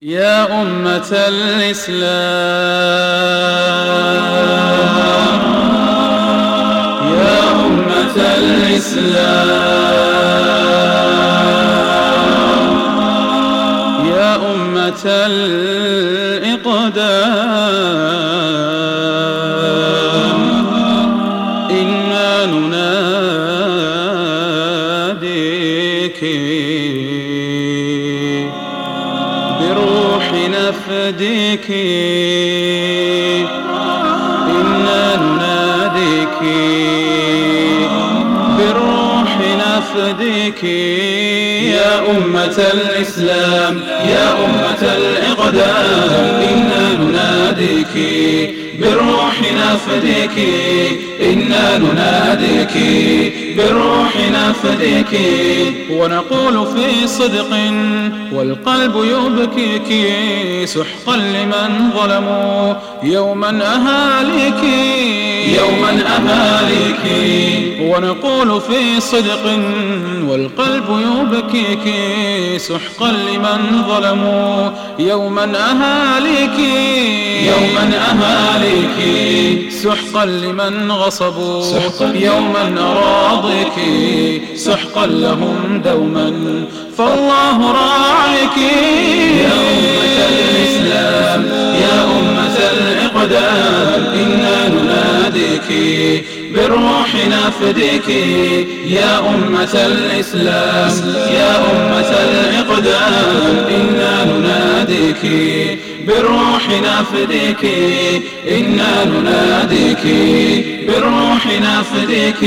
يا أمة الإسلام، يا أمة الإسلام، يا أمة الإقدام، إنا نناديك بروح نفديك، إنا نناديك بروح نفديك. يا أمة الإسلام، يا أمة الإقدام، إنا نناديك بالروح نفديك، إنا نناديك بالروح نفديك. ونقول في صدق والقلب يبكيك، سحقا لمن ظلموا يوما أهاليك، يوما أهاليك. ونقول في صدق والقلب يبكيك، سحقا لمن ظلموا يوما أهاليك، يوما أهاليك. سحقا لمن غصبوا يوما أراضيك، سحقا لهم دوما فالله راعيك. يا أمة الإسلام، يا أمة الإقدام، إنا نناديك بالروح نفديك. يا أمة الإسلام، يا أمة الإقدام، إنا نناديك بالروح نفديك، إنا نناديك بالروح نفديك.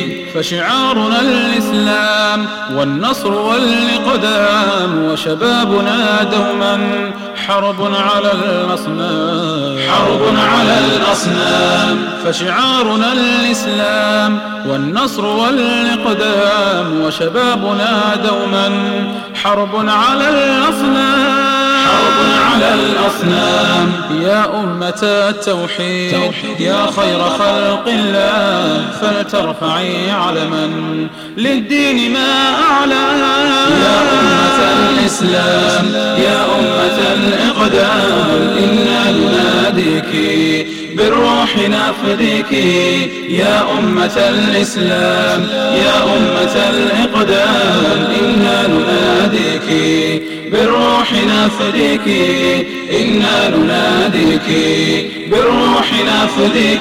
فشعارنا الإسلام والنصر والإقدام، وشبابنا دوما حرب على الأصنام، حرب على الأصنام. فشعارنا الإسلام والنصر والإقدام، وشبابنا دوما حرب على الأصنام، حرب على الأصنام. يا أمة التوحيد، يا خير خلق الله، فلترفعي علما للدين ما أعلى. يا أمة الإسلام، يا أمة الإقدام، إنا نناديك بالروح نفديك. يا أمة الإسلام، يا أمة الإقدام، إنا نناديك بالروح نفديك، إنا نناديك بالروح نفديك.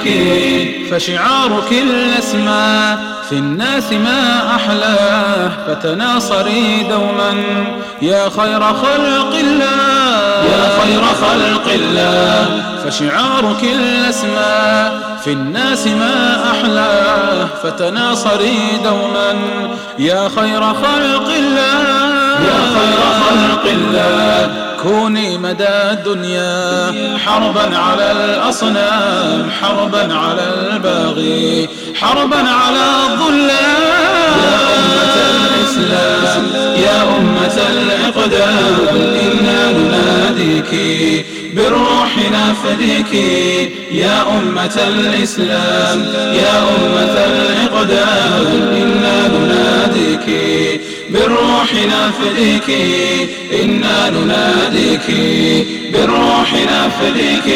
فشعارك الأسمى في الناس ما أحلاه، فتناصري دوما يا خير خلق الله، يا خير خلق الله. فشعارك الأسمى في الناس ما أحلاه، فتناصري دوما يا خير خلق الله، يا خير خلق الله. كوني مدى الدنيا حربا على الأصنام، حربا على الباغي، حربا على الظلام. يا أمة الإسلام، يا أمة الإقدام، إنا نناديك بالروح نفديك. يا أمة الإسلام، يا أمة الإقدام، إنا نناديك بالروح نفديك، إنا نناديك بالروح نفديك،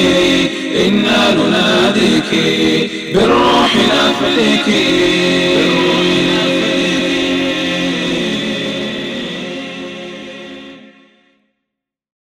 إنا نناديك بالروح نفديك.